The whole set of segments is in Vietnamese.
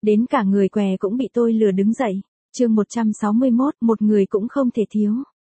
Đến cả người què cũng bị tôi lừa đứng dậy. Chương 161, một người cũng không thể thiếu.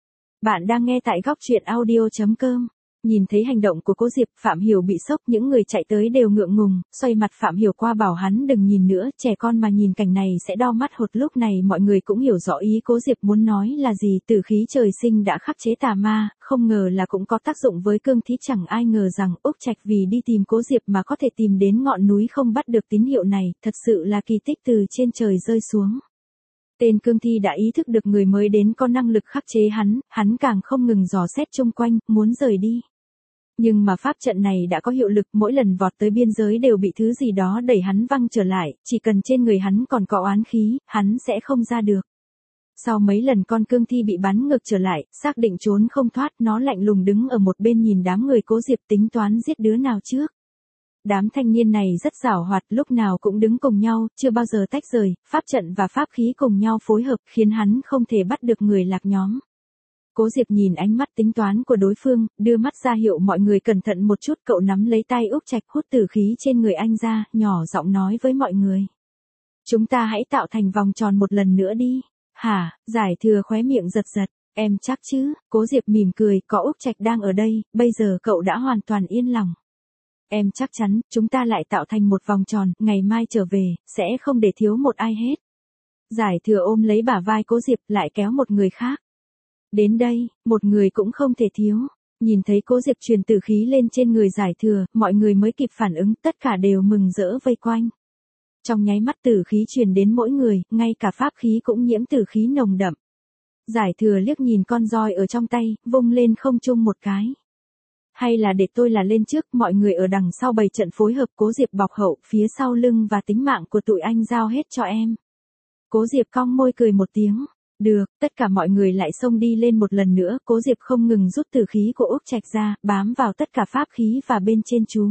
Bạn đang nghe tại góc truyện audio.com. Nhìn thấy hành động của Cố Diệp, Phạm Hiểu bị sốc, những người chạy tới đều ngượng ngùng, xoay mặt Phạm Hiểu qua bảo hắn đừng nhìn nữa, trẻ con mà nhìn cảnh này sẽ đau mắt hột. Lúc này mọi người cũng hiểu rõ ý Cố Diệp muốn nói là gì, tử khí trời sinh đã khắc chế tà ma, không ngờ là cũng có tác dụng với cương thi. Chẳng ai ngờ rằng Úc Trạch vì đi tìm Cố Diệp mà có thể tìm đến ngọn núi không bắt được tín hiệu này, thật sự là kỳ tích từ trên trời rơi xuống. Tên cương thi đã ý thức được người mới đến có năng lực khắc chế hắn càng không ngừng dò xét chung quanh, muốn rời đi. Nhưng mà pháp trận này đã có hiệu lực, mỗi lần vọt tới biên giới đều bị thứ gì đó đẩy hắn văng trở lại, chỉ cần trên người hắn còn có oán khí, hắn sẽ không ra được. Sau mấy lần con cương thi bị bắn ngược trở lại, xác định trốn không thoát, nó lạnh lùng đứng ở một bên nhìn đám người Cố Diệp tính toán giết đứa nào trước. Đám thanh niên này rất giảo hoạt, lúc nào cũng đứng cùng nhau, chưa bao giờ tách rời, pháp trận và pháp khí cùng nhau phối hợp, khiến hắn không thể bắt được người lạc nhóm. Cố Diệp nhìn ánh mắt tính toán của đối phương, đưa mắt ra hiệu mọi người cẩn thận một chút. Cậu nắm lấy tay Úc Trạch, hút tử khí trên người anh ra, nhỏ giọng nói với mọi người. Chúng ta hãy tạo thành vòng tròn một lần nữa đi. Hả? Giải Thừa khóe miệng giật giật. Em chắc chứ? Cố Diệp mỉm cười, có Úc Trạch đang ở đây, bây giờ cậu đã hoàn toàn yên lòng. Em chắc chắn, chúng ta lại tạo thành một vòng tròn, ngày mai trở về, sẽ không để thiếu một ai hết. Giải Thừa ôm lấy bả vai Cố Diệp, lại kéo một người khác. Đến đây, một người cũng không thể thiếu. Nhìn thấy Cố Diệp truyền tử khí lên trên người Giải Thừa, mọi người mới kịp phản ứng, tất cả đều mừng rỡ vây quanh. Trong nháy mắt tử khí truyền đến mỗi người, ngay cả pháp khí cũng nhiễm tử khí nồng đậm. Giải Thừa liếc nhìn con roi ở trong tay, vung lên không trung một cái. Hay là để tôi là lên trước, mọi người ở đằng sau bày trận phối hợp. Cố Diệp bọc hậu, phía sau lưng và tính mạng của tụi anh giao hết cho em. Cố Diệp cong môi cười một tiếng. Được, tất cả mọi người lại xông đi lên một lần nữa. Cố Diệp không ngừng rút tử khí của Úc Trạch ra, bám vào tất cả pháp khí và bên trên chú.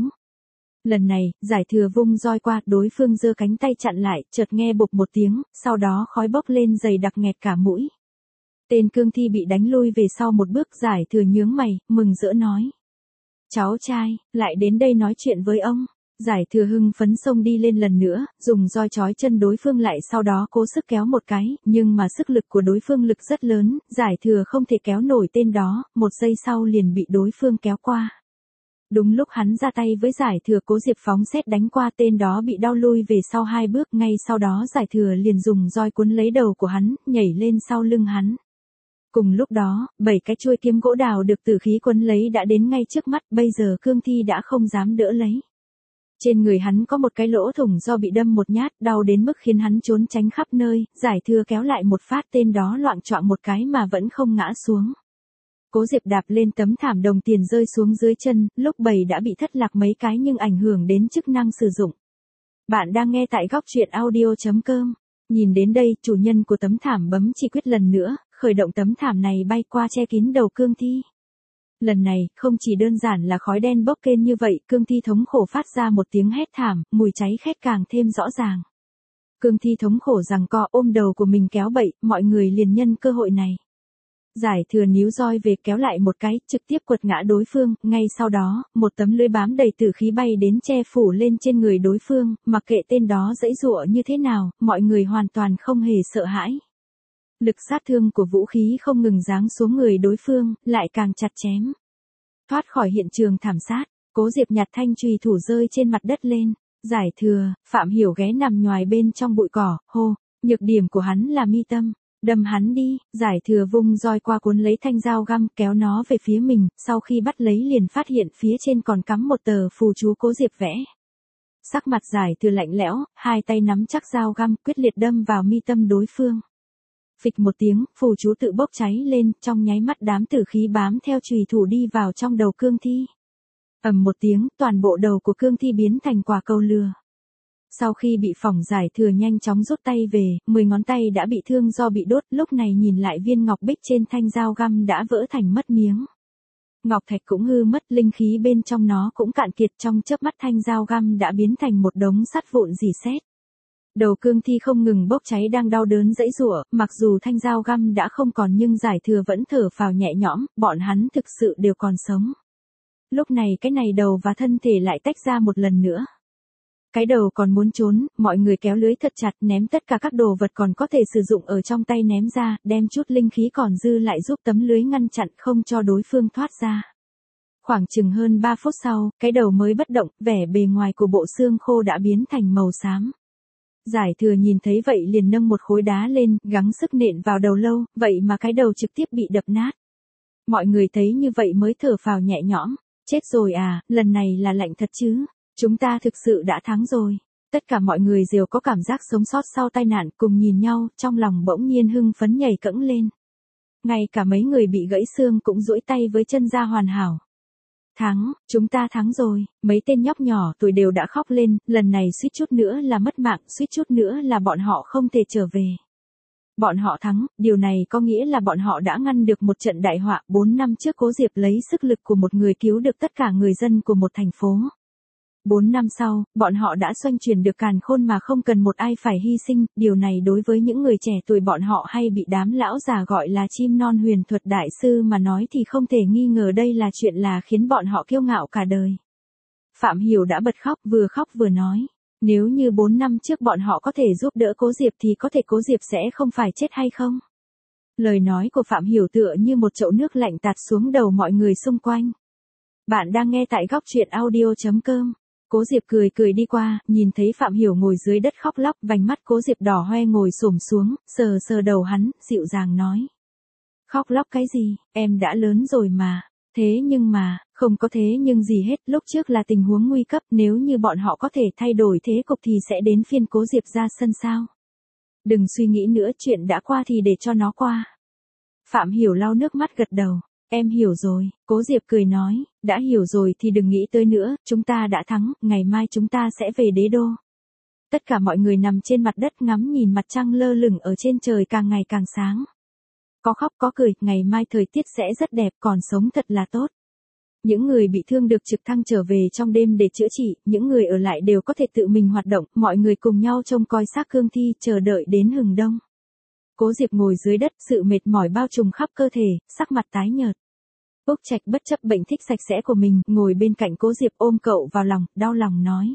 Lần này, Giải Thừa vung roi qua, đối phương giơ cánh tay chặn lại, chợt nghe bụp một tiếng, sau đó khói bốc lên dày đặc nghẹt cả mũi. Tên cương thi bị đánh lui về sau một bước. Giải Thừa nhướng mày, mừng rỡ nói. Cháu trai, lại đến đây nói chuyện với ông. Giải Thừa hưng phấn xông đi lên lần nữa, dùng roi trói chân đối phương lại, sau đó cố sức kéo một cái, nhưng mà sức lực của đối phương lực rất lớn, Giải Thừa không thể kéo nổi tên đó, một giây sau liền bị đối phương kéo qua. Đúng lúc hắn ra tay với Giải Thừa, Cố Diệp phóng sét đánh qua, tên đó bị đau lui về sau hai bước, ngay sau đó Giải Thừa liền dùng roi cuốn lấy đầu của hắn, nhảy lên sau lưng hắn. Cùng lúc đó, 7 cái chuôi kiếm gỗ đào được tử khí quấn lấy đã đến ngay trước mắt, bây giờ cương thi đã không dám đỡ lấy. Trên người hắn có một cái lỗ thủng do bị đâm một nhát, đau đến mức khiến hắn trốn tránh khắp nơi. Giải Thừa kéo lại một phát, tên đó loạng choạng một cái mà vẫn không ngã xuống. Cố Diệp đạp lên tấm thảm đồng tiền rơi xuống dưới chân, lúc bầy đã bị thất lạc mấy cái nhưng ảnh hưởng đến chức năng sử dụng. Bạn đang nghe tại góc truyện audio.com. Nhìn đến đây, chủ nhân của tấm thảm bấm chỉ quyết lần nữa, khởi động tấm thảm này bay qua che kín đầu cương thi. Lần này, không chỉ đơn giản là khói đen bốc lên như vậy, cương thi thống khổ phát ra một tiếng hét thảm, mùi cháy khét càng thêm rõ ràng. Cương thi thống khổ giằng co ôm đầu của mình kéo bậy, mọi người liền nhân cơ hội này. Giải Thừa níu roi về kéo lại một cái, trực tiếp quật ngã đối phương, ngay sau đó, một tấm lưới bám đầy tử khí bay đến che phủ lên trên người đối phương, mặc kệ tên đó giãy giụa như thế nào, mọi người hoàn toàn không hề sợ hãi. Lực sát thương của vũ khí không ngừng giáng xuống người đối phương, lại càng chặt chém. Thoát khỏi hiện trường thảm sát, Cố Diệp nhặt thanh chùy thủ rơi trên mặt đất lên. Giải Thừa, Phạm Hiểu ghé nằm nhoài bên trong bụi cỏ, hô, nhược điểm của hắn là mi tâm. Đâm hắn đi. Giải Thừa vung roi qua cuốn lấy thanh dao găm, kéo nó về phía mình, sau khi bắt lấy liền phát hiện phía trên còn cắm một tờ phù chú Cố Diệp vẽ. Sắc mặt Giải Thừa lạnh lẽo, hai tay nắm chắc dao găm, quyết liệt đâm vào mi tâm đối phương. Phịch một tiếng, phù chú tự bốc cháy lên, trong nháy mắt đám tử khí bám theo chùy thủ đi vào trong đầu cương thi. Ầm một tiếng, toàn bộ đầu của cương thi biến thành quả cầu lửa. Sau khi bị phỏng, Giải Thừa nhanh chóng rút tay về, 10 ngón tay đã bị thương do bị đốt, lúc này nhìn lại viên ngọc bích trên thanh dao găm đã vỡ thành mất miếng. Ngọc thạch cũng hư mất, linh khí bên trong nó cũng cạn kiệt, trong chớp mắt thanh dao găm đã biến thành một đống sắt vụn rỉ sét. Đầu cương thi không ngừng bốc cháy đang đau đớn giãy giụa, mặc dù thanh dao găm đã không còn nhưng Giải Thừa vẫn thở phào nhẹ nhõm, bọn hắn thực sự đều còn sống. Lúc này cái này đầu và thân thể lại tách ra một lần nữa. Cái đầu còn muốn trốn, mọi người kéo lưới thật chặt, ném tất cả các đồ vật còn có thể sử dụng ở trong tay ném ra, đem chút linh khí còn dư lại giúp tấm lưới ngăn chặn không cho đối phương thoát ra. Khoảng chừng hơn 3 phút sau, cái đầu mới bất động, vẻ bề ngoài của bộ xương khô đã biến thành màu xám. Giải Thừa nhìn thấy vậy liền nâng một khối đá lên, gắng sức nện vào đầu lâu, vậy mà cái đầu trực tiếp bị đập nát. Mọi người thấy như vậy mới thở phào nhẹ nhõm. Chết rồi à, lần này là lạnh thật chứ. Chúng ta thực sự đã thắng rồi. Tất cả mọi người đều có cảm giác sống sót sau tai nạn, cùng nhìn nhau, trong lòng bỗng nhiên hưng phấn nhảy cẫng lên. Ngay cả mấy người bị gãy xương cũng duỗi tay với chân ra hoàn hảo. Thắng, chúng ta thắng rồi, mấy tên nhóc nhỏ tuổi đều đã khóc lên, lần này suýt chút nữa là mất mạng, suýt chút nữa là bọn họ không thể trở về. Bọn họ thắng, điều này có nghĩa là bọn họ đã ngăn được một trận đại họa. 4 năm trước Cố Diệp lấy sức lực của một người cứu được tất cả người dân của một thành phố. 4 năm sau, bọn họ đã xoay chuyển được càn khôn mà không cần một ai phải hy sinh, điều này đối với những người trẻ tuổi bọn họ hay bị đám lão già gọi là chim non huyền thuật đại sư mà nói thì không thể nghi ngờ đây là chuyện là khiến bọn họ kiêu ngạo cả đời. Phạm Hiểu đã bật khóc vừa nói. Nếu như 4 năm trước bọn họ có thể giúp đỡ Cố Diệp thì có thể Cố Diệp sẽ không phải chết hay không? Lời nói của Phạm Hiểu tựa như một chậu nước lạnh tạt xuống đầu mọi người xung quanh. Bạn đang nghe tại góc truyện audio.com. Cố Diệp cười đi qua, nhìn thấy Phạm Hiểu ngồi dưới đất khóc lóc, vành mắt Cố Diệp đỏ hoe ngồi xổm xuống, sờ đầu hắn, dịu dàng nói. Khóc lóc cái gì, em đã lớn rồi mà. Thế nhưng mà, không có thế nhưng gì hết, lúc trước là tình huống nguy cấp, nếu như bọn họ có thể thay đổi thế cục thì sẽ đến phiên Cố Diệp ra sân sao. Đừng suy nghĩ nữa, chuyện đã qua thì để cho nó qua. Phạm Hiểu lau nước mắt gật đầu. Em hiểu rồi, Cố Diệp cười nói, đã hiểu rồi thì đừng nghĩ tới nữa, chúng ta đã thắng, ngày mai chúng ta sẽ về đế đô. Tất cả mọi người nằm trên mặt đất ngắm nhìn mặt trăng lơ lửng ở trên trời càng ngày càng sáng. Có khóc có cười, ngày mai thời tiết sẽ rất đẹp, còn sống thật là tốt. Những người bị thương được trực thăng trở về trong đêm để chữa trị, những người ở lại đều có thể tự mình hoạt động, mọi người cùng nhau trông coi xác cương thi, chờ đợi đến hừng đông. Cố Diệp ngồi dưới đất, sự mệt mỏi bao trùm khắp cơ thể, sắc mặt tái nhợt. Úc Trạch bất chấp bệnh thích sạch sẽ của mình, ngồi bên cạnh Cố Diệp ôm cậu vào lòng, đau lòng nói.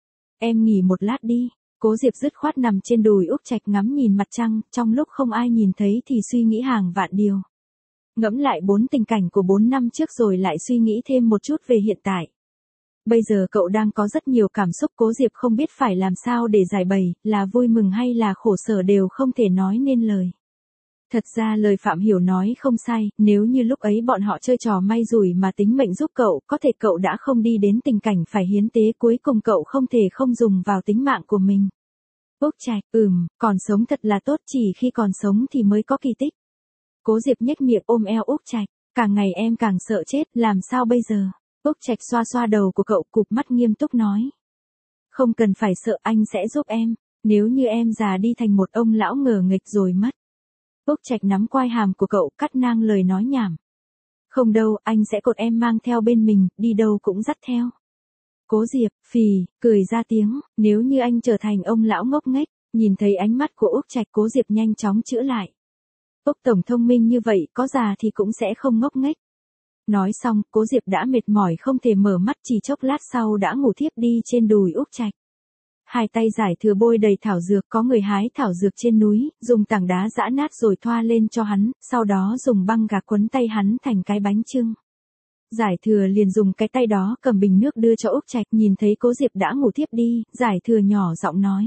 Em nghỉ một lát đi. Cố Diệp dứt khoát nằm trên đùi Úc Trạch ngắm nhìn mặt trăng, trong lúc không ai nhìn thấy thì suy nghĩ hàng vạn điều. Ngẫm lại 4 tình cảnh của 4 năm trước rồi lại suy nghĩ thêm một chút về hiện tại. Bây giờ cậu đang có rất nhiều cảm xúc, Cố Diệp không biết phải làm sao để giải bày, là vui mừng hay là khổ sở đều không thể nói nên lời. Thật ra lời Phạm Hiểu nói không sai, nếu như lúc ấy bọn họ chơi trò may rủi mà tính mệnh giúp cậu, có thể cậu đã không đi đến tình cảnh phải hiến tế, cuối cùng cậu không thể không dùng vào tính mạng của mình. Úc Trạch, còn sống thật là tốt, chỉ khi còn sống thì mới có kỳ tích. Cố Diệp nhếch miệng ôm eo Úc Trạch, càng ngày em càng sợ chết, làm sao bây giờ? Úc Trạch xoa xoa đầu của cậu, cụp mắt nghiêm túc nói. Không cần phải sợ, anh sẽ giúp em, nếu như em già đi thành một ông lão ngờ nghịch rồi mất. Úc Trạch nắm quai hàm của cậu, cắt ngang lời nói nhảm. Không đâu, anh sẽ cột em mang theo bên mình, đi đâu cũng dắt theo. Cố Diệp, cười ra tiếng, nếu như anh trở thành ông lão ngốc nghếch, nhìn thấy ánh mắt của Úc Trạch, Cố Diệp nhanh chóng chữa lại. Úc tổng thông minh như vậy, có già thì cũng sẽ không ngốc nghếch. Nói xong, Cố Diệp đã mệt mỏi không thể mở mắt, chỉ chốc lát sau đã ngủ thiếp đi trên đùi Úc Trạch. Hai tay Giải Thừa bôi đầy thảo dược, có người hái thảo dược trên núi, dùng tảng đá giã nát rồi thoa lên cho hắn, sau đó dùng băng gạc quấn tay hắn thành cái bánh chưng. Giải Thừa liền dùng cái tay đó cầm bình nước đưa cho Úc Trạch, nhìn thấy Cố Diệp đã ngủ thiếp đi, Giải Thừa nhỏ giọng nói.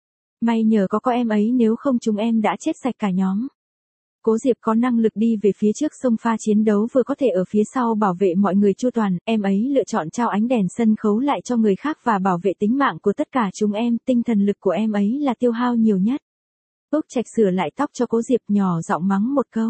May nhờ có em ấy, nếu không chúng em đã chết sạch cả nhóm. Cố Diệp có năng lực đi về phía trước xông pha chiến đấu, vừa có thể ở phía sau bảo vệ mọi người chu toàn, em ấy lựa chọn trao ánh đèn sân khấu lại cho người khác và bảo vệ tính mạng của tất cả chúng em, tinh thần lực của em ấy là tiêu hao nhiều nhất. Úc Trạch sửa lại tóc cho Cố Diệp, nhỏ giọng mắng một câu.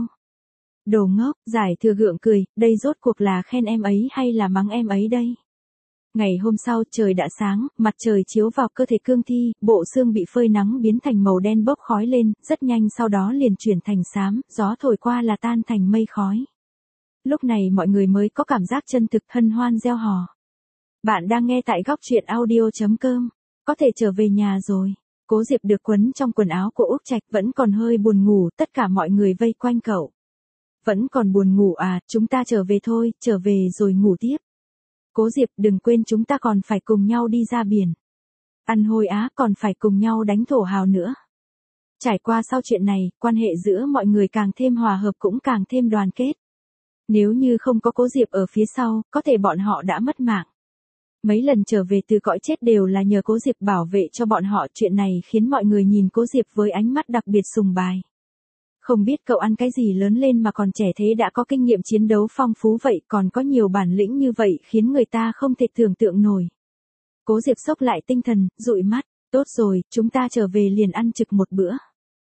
Đồ ngốc, Giải Thừa gượng cười, đây rốt cuộc là khen em ấy hay là mắng em ấy đây? Ngày hôm sau trời đã sáng, mặt trời chiếu vào cơ thể cương thi, bộ xương bị phơi nắng biến thành màu đen bốc khói lên, rất nhanh sau đó liền chuyển thành xám, gió thổi qua là tan thành mây khói. Lúc này mọi người mới có cảm giác chân thực, hân hoan reo hò. Bạn đang nghe tại góc truyện audio.com, có thể trở về nhà rồi. Cố Diệp được quấn trong quần áo của Úc Trạch, vẫn còn hơi buồn ngủ, tất cả mọi người vây quanh cậu. Vẫn còn buồn ngủ à, chúng ta trở về thôi, trở về rồi ngủ tiếp. Cố Diệp, đừng quên chúng ta còn phải cùng nhau đi ra biển. Ăn hôi á, còn phải cùng nhau đánh thổ hào nữa. Trải qua sau chuyện này, quan hệ giữa mọi người càng thêm hòa hợp cũng càng thêm đoàn kết. Nếu như không có Cố Diệp ở phía sau, có thể bọn họ đã mất mạng. Mấy lần trở về từ cõi chết đều là nhờ Cố Diệp bảo vệ cho bọn họ, chuyện này khiến mọi người nhìn Cố Diệp với ánh mắt đặc biệt sùng bái. Không biết cậu ăn cái gì lớn lên mà còn trẻ thế đã có kinh nghiệm chiến đấu phong phú vậy, còn có nhiều bản lĩnh như vậy khiến người ta không thể tưởng tượng nổi. Cố Diệp xốc lại tinh thần, dụi mắt, tốt rồi, chúng ta trở về liền ăn trực một bữa.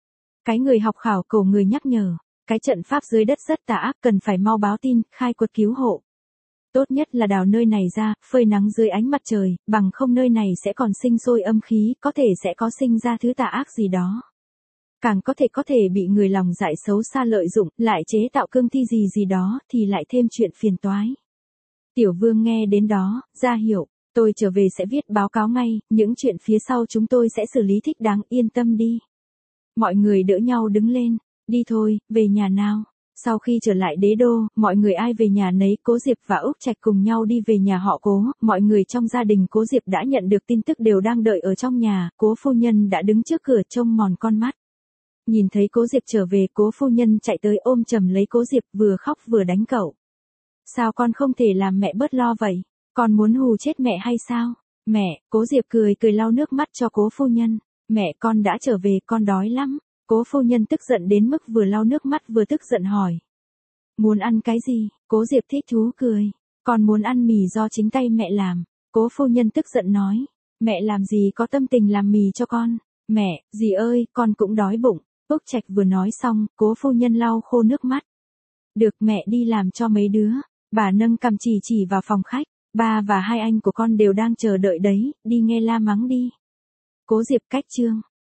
Cái người học khảo cổ người nhắc nhở, cái trận pháp dưới đất rất tà ác, cần phải mau báo tin, khai quật cứu hộ. Tốt nhất là đào nơi này ra, phơi nắng dưới ánh mặt trời, bằng không nơi này sẽ còn sinh sôi âm khí, có thể sẽ có sinh ra thứ tà ác gì đó. Càng có thể bị người lòng dạ xấu xa lợi dụng, lại chế tạo cương thi gì đó, thì lại thêm chuyện phiền toái. Tiểu Vương nghe đến đó, ra hiệu, tôi trở về sẽ viết báo cáo ngay, những chuyện phía sau chúng tôi sẽ xử lý thích đáng, yên tâm đi. Mọi người đỡ nhau đứng lên, đi thôi, về nhà nào. Sau khi trở lại đế đô, mọi người ai về nhà nấy, Cố Diệp và Úc Trạch cùng nhau đi về nhà họ Cố, mọi người trong gia đình Cố Diệp đã nhận được tin tức đều đang đợi ở trong nhà, Cố phu nhân đã đứng trước cửa trông mòn con mắt. Nhìn thấy Cố Diệp trở về, Cố phu nhân chạy tới ôm chầm lấy Cố Diệp, vừa khóc vừa đánh cậu. Sao con không thể làm mẹ bớt lo vậy? Con muốn hù chết mẹ hay sao? Mẹ, Cố Diệp cười lau nước mắt cho Cố phu nhân. Mẹ, con đã trở về, con đói lắm. Cố phu nhân tức giận đến mức vừa lau nước mắt vừa tức giận hỏi. Muốn ăn cái gì? Cố Diệp thích thú cười. Con muốn ăn mì do chính tay mẹ làm. Cố phu nhân tức giận nói. Mẹ làm gì có tâm tình làm mì cho con. Mẹ, dì ơi, con cũng đói bụng. Úc Trạch vừa nói xong, Cố phu nhân lau khô nước mắt. Được, mẹ đi làm cho mấy đứa. Bà nâng cằm chỉ vào phòng khách. Ba và hai anh của con đều đang chờ đợi đấy, đi nghe la mắng đi. Cố Diệp cách chương.